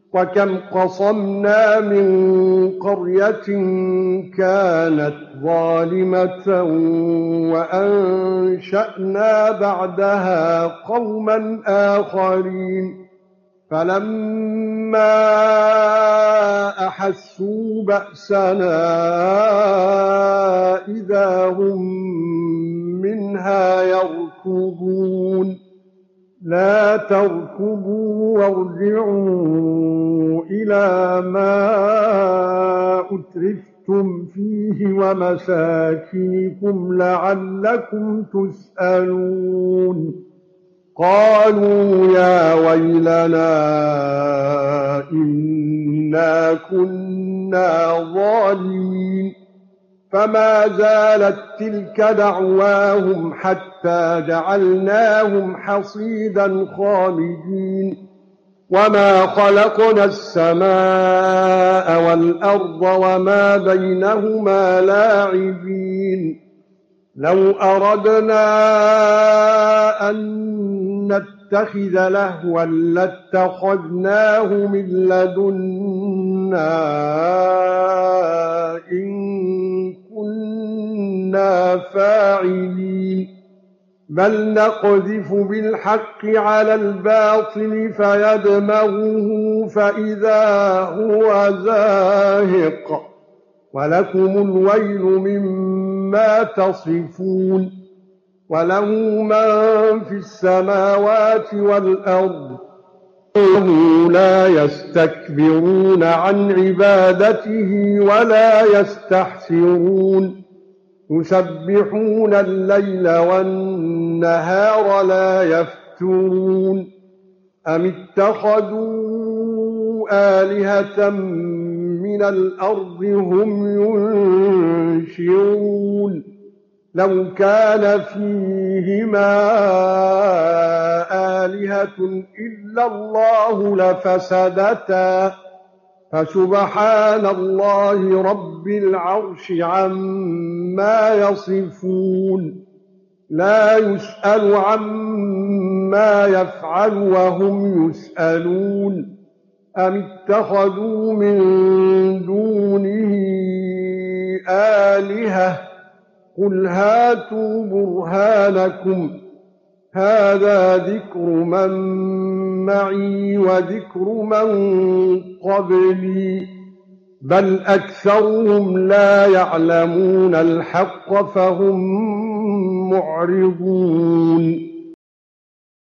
وَكَمْ قَصَمْنَا مِنْ قَرْيَةٍ كَانَتْ ظَالِمَةً وَأَنشَأْنَا بَعْدَهَا قَوْمًا آخَرِينَ فَلَمَّا أَحَسُّوا بَأْسَنَا إِذَا هُمْ مِنْهَا يَرْكُضُونَ لَا تَرْكُضُوا وَارْجِعُوا إِلَىٰ مَا أُتْرِفْتُمْ فِيهِ وَمَسَاكِنِكُمْ لَعَلَّكُمْ تُسْأَلُونَ قَالُوا يَا وَيْلَنَا إِنَّا كُنَّا ظَالِمِينَ فَمَا زَالَتْ تِلْكَ دَعْوَاهُمْ حَتَّىٰ جَعَلْنَاهُمْ حَصِيدًا خَامِدِينَ وَمَا خَلَقْنَا السَّمَاءَ وَالْأَرْضَ وَمَا بَيْنَهُمَا لَاعِبِينَ لَوْ أَرَدْنَا أَن نَّتَّخِذَ لَهْوًا لَّاتَّخَذْنَاهُ مِن لَّدُنَّا إِن كُنَّا فَاعِلِينَ بَلْ نَقْذِفُ بِالْحَقِّ عَلَى الْبَاطِلِ فَيَدْمَغُهُ فَإِذَا هُوَ زَاهِقٌ وَلَكُمُ الْوَيْلُ مِمَّا تَصِفُونَ وَلَهُ مَن فِي السَّمَاوَاتِ وَالْأَرْضِ وَهُمْ لَا يَسْتَكْبِرُونَ عَنْ عِبَادَتِهِ وَلَا يَسْتَحْسِرُونَ يُسَبِّحُونَ اللَّيْلَ وَالنَّهَارَ لَا يَفْتُرُونَ أَمِ اتَّخَذُوا آلِهَةً مِّنَ الْأَرْضِ هُمْ يُنشِرُونَ لَوْ كَانَ فِيهِمَا آلِهَةٌ إِلَّا اللَّهُ لَفَسَدَتَا فَسُبْحَانَ اللَّهِ رَبِّ الْعَرْشِ عَمَّا يَصِفُونَ لَا يُسْأَلُ عَمَّا يَفْعَلُ وَهُمْ يُسْأَلُونَ أَمِ اتَّخَذُوا مِن دُونِهِ آلِهَةً قُلْ هَاتُوا بُرْهَانَكُمْ هَٰذَا ذِكْرُ مَن مَّعِي وَذِكْرُ مَن قَبْلِي بَلْ أَكْثَرُهُمْ لَا يَعْلَمُونَ الْحَقَّ فَهُم مُّعْرِضُونَ